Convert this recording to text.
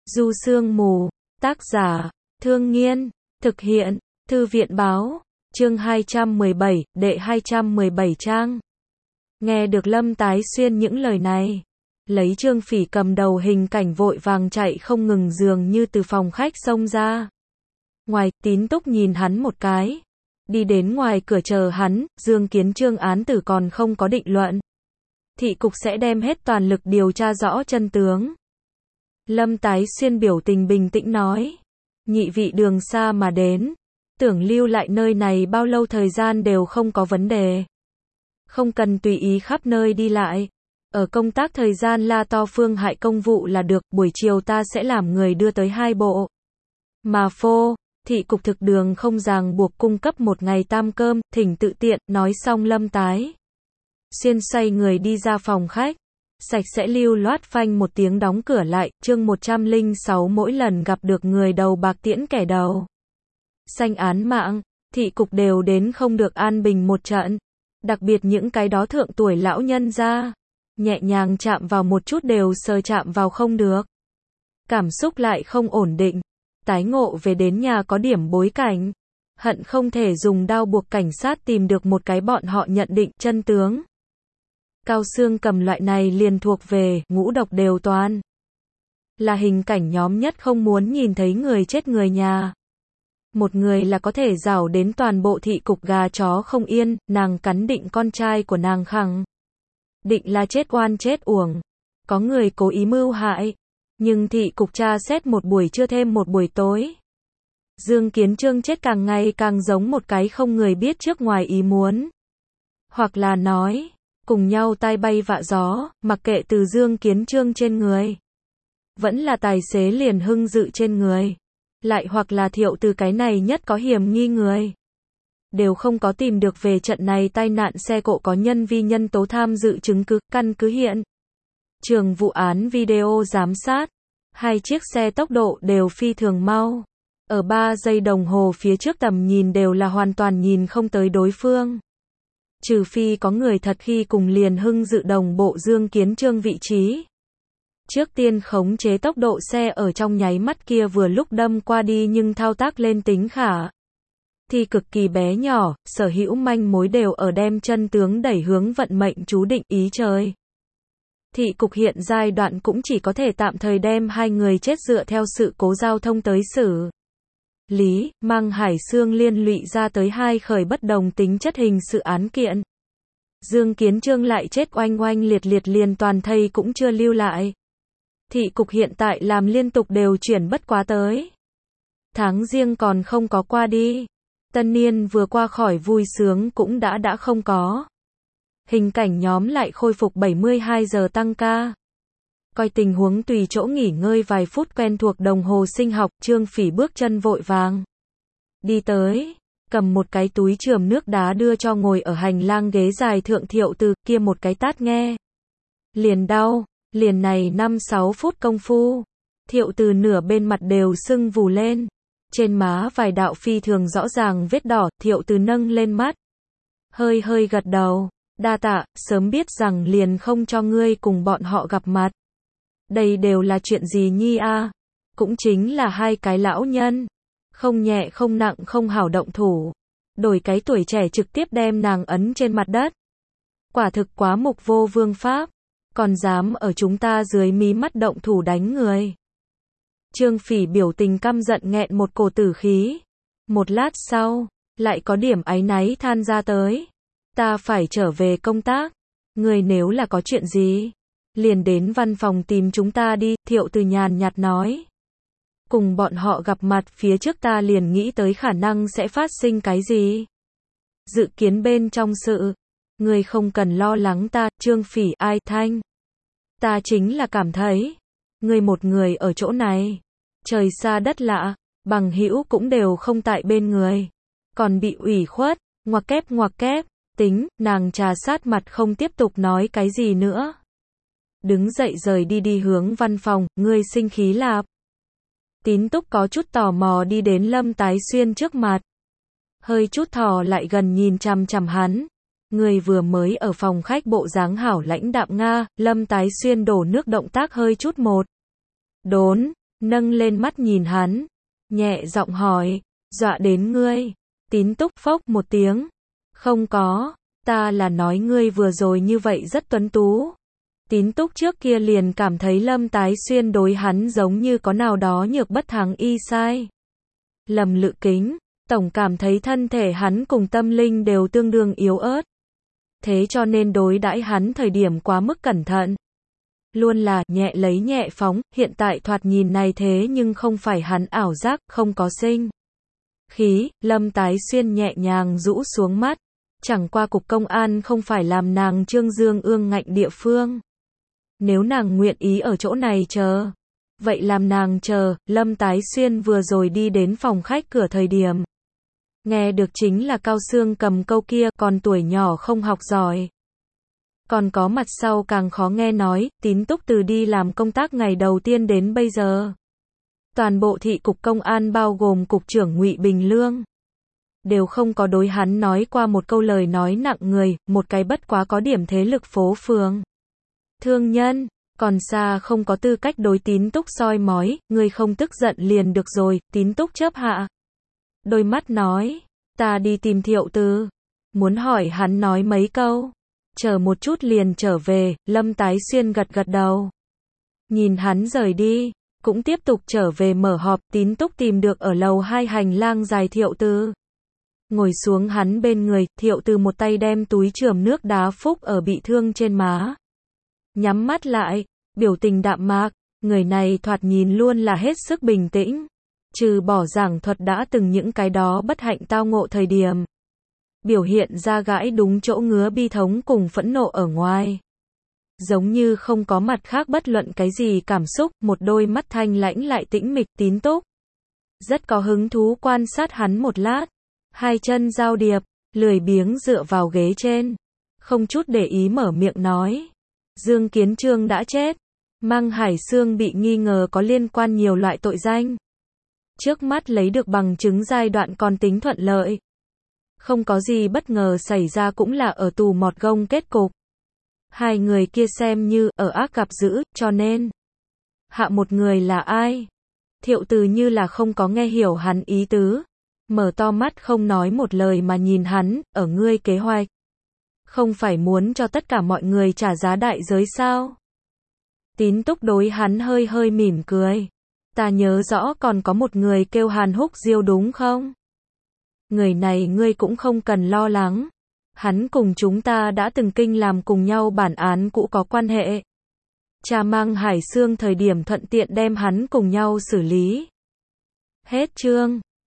Du Sương Mù, tác giả, Thương Nghiên, thực hiện, Thư viện Báo, chương 217, đệ 217 trang. Nghe được Lâm Tái Xuyên những lời này, lấy Trương Phỉ cầm đầu Hình Cảnh vội vàng chạy không ngừng dường như từ phòng khách xông ra. Ngoài, Tín Túc nhìn hắn một cái, đi đến ngoài cửa chờ hắn. Dương Kiến Trương án tử còn không có định luận, thị cục sẽ đem hết toàn lực điều tra rõ chân tướng. Lâm Tái Xuyên biểu tình bình tĩnh nói, nhị vị đường xa mà đến, tưởng lưu lại nơi này bao lâu thời gian đều không có vấn đề. Không cần tùy ý khắp nơi đi lại. Ở công tác thời gian la to phương hại công vụ là được, buổi chiều ta sẽ làm người đưa tới 2 bộ. Mà phô, thị cục thực đường không ràng buộc cung cấp một ngày tam cơm, thỉnh tự tiện. Nói xong Lâm Tái Xuyên xoay người đi ra phòng khách, sạch sẽ lưu loát phanh một tiếng đóng cửa lại. Chương 106 mỗi lần gặp được người đầu bạc tiễn kẻ đầu xanh án mạng, thị cục đều đến không được an bình một trận. Đặc biệt những cái đó thượng tuổi lão nhân ra, nhẹ nhàng chạm vào một chút đều sờ chạm vào không được. Cảm xúc lại không ổn định, tái ngộ về đến nhà có điểm bối cảnh, hận không thể dùng đao buộc cảnh sát tìm được một cái bọn họ nhận định chân tướng. Cao xương cầm loại này liền thuộc về ngũ độc đều toàn. Là Hình Cảnh nhóm nhất không muốn nhìn thấy người chết người nhà. Một người là có thể rảo đến toàn bộ thị cục gà chó không yên. Nàng cắn định con trai của nàng khẳng định là chết oan chết uổng, có người cố ý mưu hại. Nhưng thị cục tra xét một buổi trưa thêm một buổi tối, Dương Kiến Trương chết càng ngày càng giống một cái không người biết trước ngoài ý muốn. Hoặc là nói, cùng nhau tai bay vạ gió, mặc kệ từ Dương Kiến Trương trên người, vẫn là tài xế Liền Hưng Dự trên người, lại hoặc là Thiệu Từ cái này nhất có hiểm nghi người, đều không có tìm được về trận này tai nạn xe cộ có nhân vi nhân tố tham dự chứng cứ. Căn cứ hiện trường vụ án video giám sát, 2 chiếc xe tốc độ đều phi thường mau, ở 3 giây đồng hồ phía trước tầm nhìn đều là hoàn toàn nhìn không tới đối phương. Trừ phi có người thật khi cùng Liền Hưng Dự đồng bộ Dương Kiến Trương vị trí, trước tiên khống chế tốc độ xe ở trong nháy mắt kia vừa lúc đâm qua đi, nhưng thao tác lên tính khả thì cực kỳ bé nhỏ. Sở hữu manh mối đều ở đem chân tướng đẩy hướng vận mệnh chú định ý trời. Thị cục hiện giai đoạn cũng chỉ có thể tạm thời đem 2 người chết dựa theo sự cố giao thông tới xử lý, mang Hải Xương liên lụy ra tới 2 khởi bất đồng tính chất hình sự án kiện. Dương Kiến Trương lại chết oanh oanh liệt liệt, liền toàn thây cũng chưa lưu lại. Thị cục hiện tại làm liên tục đều chuyển bất quá tới. Tháng Giêng còn không có qua đi, tân niên vừa qua khỏi vui sướng cũng đã không có. Hình Cảnh nhóm lại khôi phục 72 giờ tăng ca. Coi tình huống tùy chỗ nghỉ ngơi vài phút, quen thuộc đồng hồ sinh học. Trương Phỉ bước chân vội vàng đi tới, cầm một cái túi chườm nước đá đưa cho ngồi ở hành lang ghế dài thượng Thiệu Từ, kia một cái tát nghe liền đau. Liền này 5-6 phút công phu, Thiệu Từ nửa bên mặt đều sưng vù lên, trên má vài đạo phi thường rõ ràng vết đỏ. Thiệu Từ nâng lên mắt, hơi hơi gật đầu, đa tạ, sớm biết rằng liền không cho ngươi cùng bọn họ gặp mặt. Đây đều là chuyện gì nhi a? Cũng chính là 2 cái lão nhân, không nhẹ không nặng không hảo động thủ, đổi cái tuổi trẻ trực tiếp đem nàng ấn trên mặt đất. Quả thực quá mục vô vương pháp, còn dám ở chúng ta dưới mí mắt động thủ đánh người. Trương Phỉ biểu tình căm giận nghẹn một cổ tử khí. Một lát sau, lại có điểm áy náy than ra tới. Ta phải trở về công tác. Người nếu là có chuyện gì, liền đến văn phòng tìm chúng ta đi. Thiệu Từ nhàn nhạt nói. Cùng bọn họ gặp mặt phía trước ta liền nghĩ tới khả năng sẽ phát sinh cái gì. Dự kiến bên trong sự, người không cần lo lắng ta. Trương Phỉ ai thanh. Ta chính là cảm thấy, người một người ở chỗ này, trời xa đất lạ, bằng hữu cũng đều không tại bên người, còn bị ủy khuất. Ngoặc kép, tính. Nàng trà sát mặt không tiếp tục nói cái gì nữa, đứng dậy rời đi hướng văn phòng. Ngươi sinh khí lạp? Tín Túc có chút tò mò đi đến Lâm Tái Xuyên trước mặt, hơi chút thò lại gần nhìn chằm chằm hắn. Người vừa mới ở phòng khách bộ dáng hảo lãnh đạm Nga. Lâm Tái Xuyên đổ nước động tác hơi chút một đốn, nâng lên mắt nhìn hắn, nhẹ giọng hỏi, dọa đến ngươi. Tín Túc phốc một tiếng, không có, ta là nói ngươi vừa rồi như vậy rất tuấn tú. Tín Túc trước kia liền cảm thấy Lâm Tái Xuyên đối hắn giống như có nào đó nhược bất thắng y sai. Lầm Lự Kính, tổng cảm thấy thân thể hắn cùng tâm linh đều tương đương yếu ớt. Thế cho nên đối đãi hắn thời điểm quá mức cẩn thận. Luôn là nhẹ lấy nhẹ phóng, hiện tại thoạt nhìn này thế nhưng không phải hắn ảo giác, không có sinh khí. Lâm Tái Xuyên nhẹ nhàng rũ xuống mắt. Chẳng qua cục công an không phải làm nàng trương dương ương ngạnh địa phương. Nếu nàng nguyện ý ở chỗ này chờ, vậy làm nàng chờ. Lâm Tái Xuyên vừa rồi đi đến phòng khách cửa thời điểm, nghe được chính là Cao Xương Cầm câu kia, còn tuổi nhỏ không học giỏi. Còn có mặt sau càng khó nghe nói, Tín Túc từ đi làm công tác ngày đầu tiên đến bây giờ. Toàn bộ thị cục công an bao gồm cục trưởng Ngụy Bình Lương, đều không có đối hắn nói qua một câu lời nói nặng người, một cái bất quá có điểm thế lực phố phường. Thương nhân, còn xa không có tư cách đối Tín Túc soi mói, ngươi không tức giận liền được rồi. Tín Túc chớp hạ đôi mắt nói, ta đi tìm Thiệu Từ, muốn hỏi hắn nói mấy câu, chờ một chút liền trở về. Lâm Tái Xuyên gật gật đầu, nhìn hắn rời đi, cũng tiếp tục trở về mở họp. Tín Túc tìm được ở lầu 2 hành lang dài Thiệu Từ, ngồi xuống hắn bên người. Thiệu Từ một tay đem túi chườm nước đá phúc ở bị thương trên má, nhắm mắt lại, biểu tình đạm mạc. Người này thoạt nhìn luôn là hết sức bình tĩnh, trừ bỏ giảng thuật đã từng những cái đó bất hạnh tao ngộ thời điểm, biểu hiện ra gãi đúng chỗ ngứa bi thống cùng phẫn nộ ở ngoài, giống như không có mặt khác bất luận cái gì cảm xúc. Một đôi mắt thanh lãnh lại tĩnh mịch. Tín Túc rất có hứng thú quan sát hắn một lát, hai chân giao điệp, lười biếng dựa vào ghế trên, không chút để ý mở miệng nói, Dương Kiến Trương đã chết, Măng Hải Xương bị nghi ngờ có liên quan nhiều loại tội danh. Trước mắt lấy được bằng chứng giai đoạn còn tính thuận lợi, không có gì bất ngờ xảy ra, cũng là ở tù mọt gông kết cục. Hai người kia xem như ở ác gặp dữ, cho nên hạ một người là ai? Thiệu Từ như là không có nghe hiểu hắn ý tứ, mở to mắt không nói một lời mà nhìn hắn. Ở ngươi kế hoạch, không phải muốn cho tất cả mọi người trả giá đại giới sao? Tín Túc đối hắn hơi hơi mỉm cười. Ta nhớ rõ còn có một người kêu Hàn Húc Diêu đúng không? Người này ngươi cũng không cần lo lắng. Hắn cùng chúng ta đã từng kinh làm cùng nhau bản án cũ có quan hệ. Cha Măng Hải Xương thời điểm thuận tiện đem hắn cùng nhau xử lý. Hết chương.